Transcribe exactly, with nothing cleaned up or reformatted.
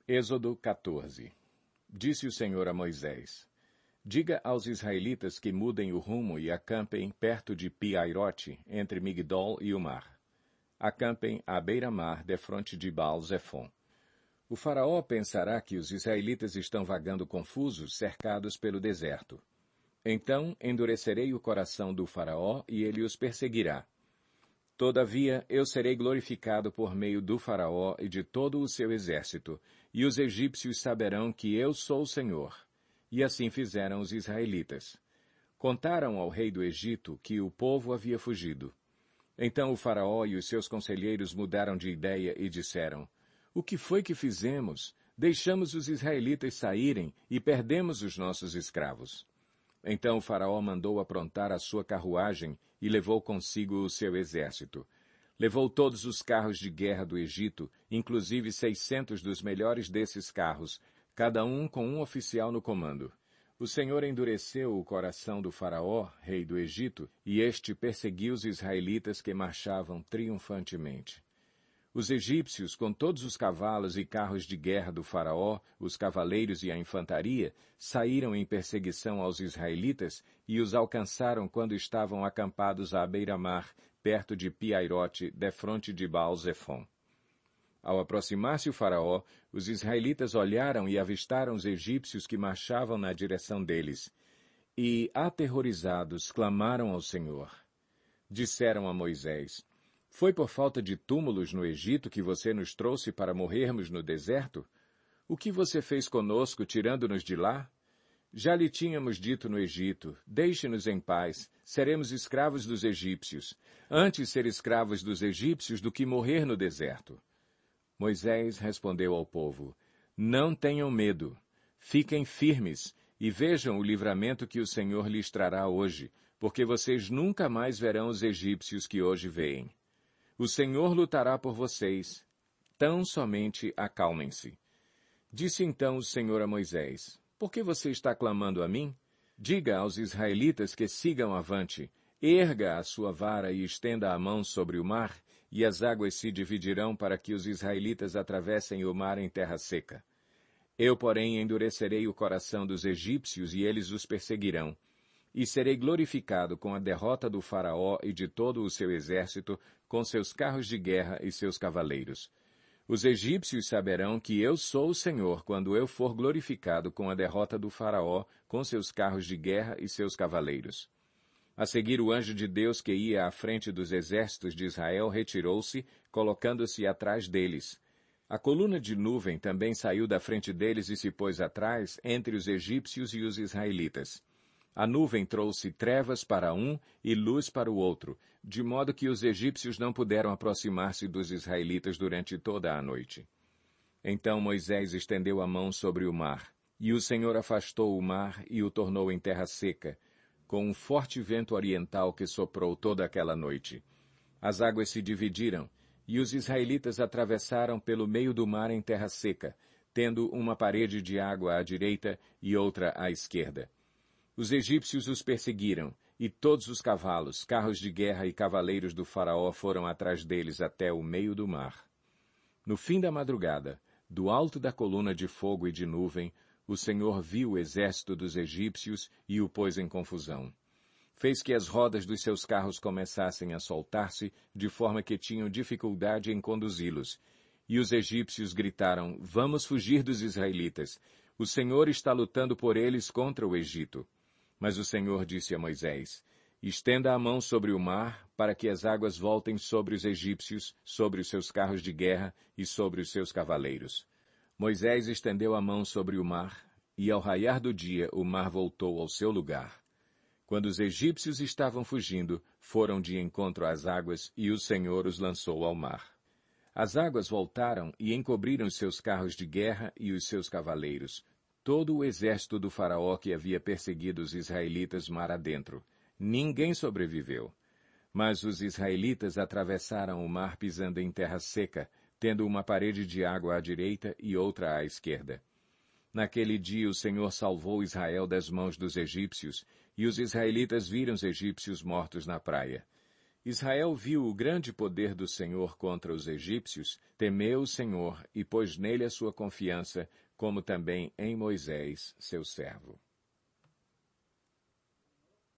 Êxodo quatorze. Disse o Senhor a Moisés: Diga aos israelitas que mudem o rumo e acampem perto de Pi-Hairote, entre Migdol e o mar. Acampem à beira-mar, defronte de Baal-Zefon. O faraó pensará que os israelitas estão vagando confusos, cercados pelo deserto. Então endurecerei o coração do faraó e ele os perseguirá. Todavia, eu serei glorificado por meio do faraó e de todo o seu exército, e os egípcios saberão que eu sou o Senhor. E assim fizeram os israelitas. Contaram ao rei do Egito que o povo havia fugido. Então o faraó e os seus conselheiros mudaram de ideia e disseram: O que foi que fizemos? Deixamos os israelitas saírem e perdemos os nossos escravos. Então o faraó mandou aprontar a sua carruagem e levou consigo o seu exército. Levou todos os carros de guerra do Egito, inclusive seiscentos dos melhores desses carros, cada um com um oficial no comando. O Senhor endureceu o coração do faraó, rei do Egito, e este perseguiu os israelitas que marchavam triunfantemente. Os egípcios, com todos os cavalos e carros de guerra do faraó, os cavaleiros e a infantaria, saíram em perseguição aos israelitas e os alcançaram quando estavam acampados à beira-mar, perto de Pi-Hairote, defronte de Baal-Zefon. Ao aproximar-se o faraó, os israelitas olharam e avistaram os egípcios que marchavam na direção deles. E, aterrorizados, clamaram ao Senhor. Disseram a Moisés: Foi por falta de túmulos no Egito que você nos trouxe para morrermos no deserto? O que você fez conosco, tirando-nos de lá? Já lhe tínhamos dito no Egito: Deixe-nos em paz, seremos escravos dos egípcios. Antes ser escravos dos egípcios do que morrer no deserto. Moisés respondeu ao povo: Não tenham medo. Fiquem firmes e vejam o livramento que o Senhor lhes trará hoje, porque vocês nunca mais verão os egípcios que hoje veem. O Senhor lutará por vocês. Tão somente acalmem-se. Disse então o Senhor a Moisés: Por que você está clamando a mim? Diga aos israelitas que sigam avante. Erga a sua vara e estenda a mão sobre o mar, e as águas se dividirão para que os israelitas atravessem o mar em terra seca. Eu, porém, endurecerei o coração dos egípcios e eles os perseguirão. E serei glorificado com a derrota do faraó e de todo o seu exército, com seus carros de guerra e seus cavaleiros. Os egípcios saberão que eu sou o Senhor quando eu for glorificado com a derrota do faraó, com seus carros de guerra e seus cavaleiros. A seguir, o anjo de Deus que ia à frente dos exércitos de Israel retirou-se, colocando-se atrás deles. A coluna de nuvem também saiu da frente deles e se pôs atrás, entre os egípcios e os israelitas. A nuvem trouxe trevas para um e luz para o outro, de modo que os egípcios não puderam aproximar-se dos israelitas durante toda a noite. Então Moisés estendeu a mão sobre o mar, e o Senhor afastou o mar e o tornou em terra seca, com um forte vento oriental que soprou toda aquela noite. As águas se dividiram, e os israelitas atravessaram pelo meio do mar em terra seca, tendo uma parede de água à direita e outra à esquerda. Os egípcios os perseguiram, e todos os cavalos, carros de guerra e cavaleiros do faraó foram atrás deles até o meio do mar. No fim da madrugada, do alto da coluna de fogo e de nuvem, o Senhor viu o exército dos egípcios e o pôs em confusão. Fez que as rodas dos seus carros começassem a soltar-se, de forma que tinham dificuldade em conduzi-los. E os egípcios gritaram: Vamos fugir dos israelitas. O Senhor está lutando por eles contra o Egito. Mas o Senhor disse a Moisés: Estenda a mão sobre o mar, para que as águas voltem sobre os egípcios, sobre os seus carros de guerra e sobre os seus cavaleiros. Moisés estendeu a mão sobre o mar, e ao raiar do dia o mar voltou ao seu lugar. Quando os egípcios estavam fugindo, foram de encontro às águas, e o Senhor os lançou ao mar. As águas voltaram e encobriram os seus carros de guerra e os seus cavaleiros, todo o exército do faraó que havia perseguido os israelitas mar adentro. Ninguém sobreviveu. Mas os israelitas atravessaram o mar pisando em terra seca, tendo uma parede de água à direita e outra à esquerda. Naquele dia o Senhor salvou Israel das mãos dos egípcios, e os israelitas viram os egípcios mortos na praia. Israel viu o grande poder do Senhor contra os egípcios, temeu o Senhor e pôs nele a sua confiança, como também em Moisés, seu servo.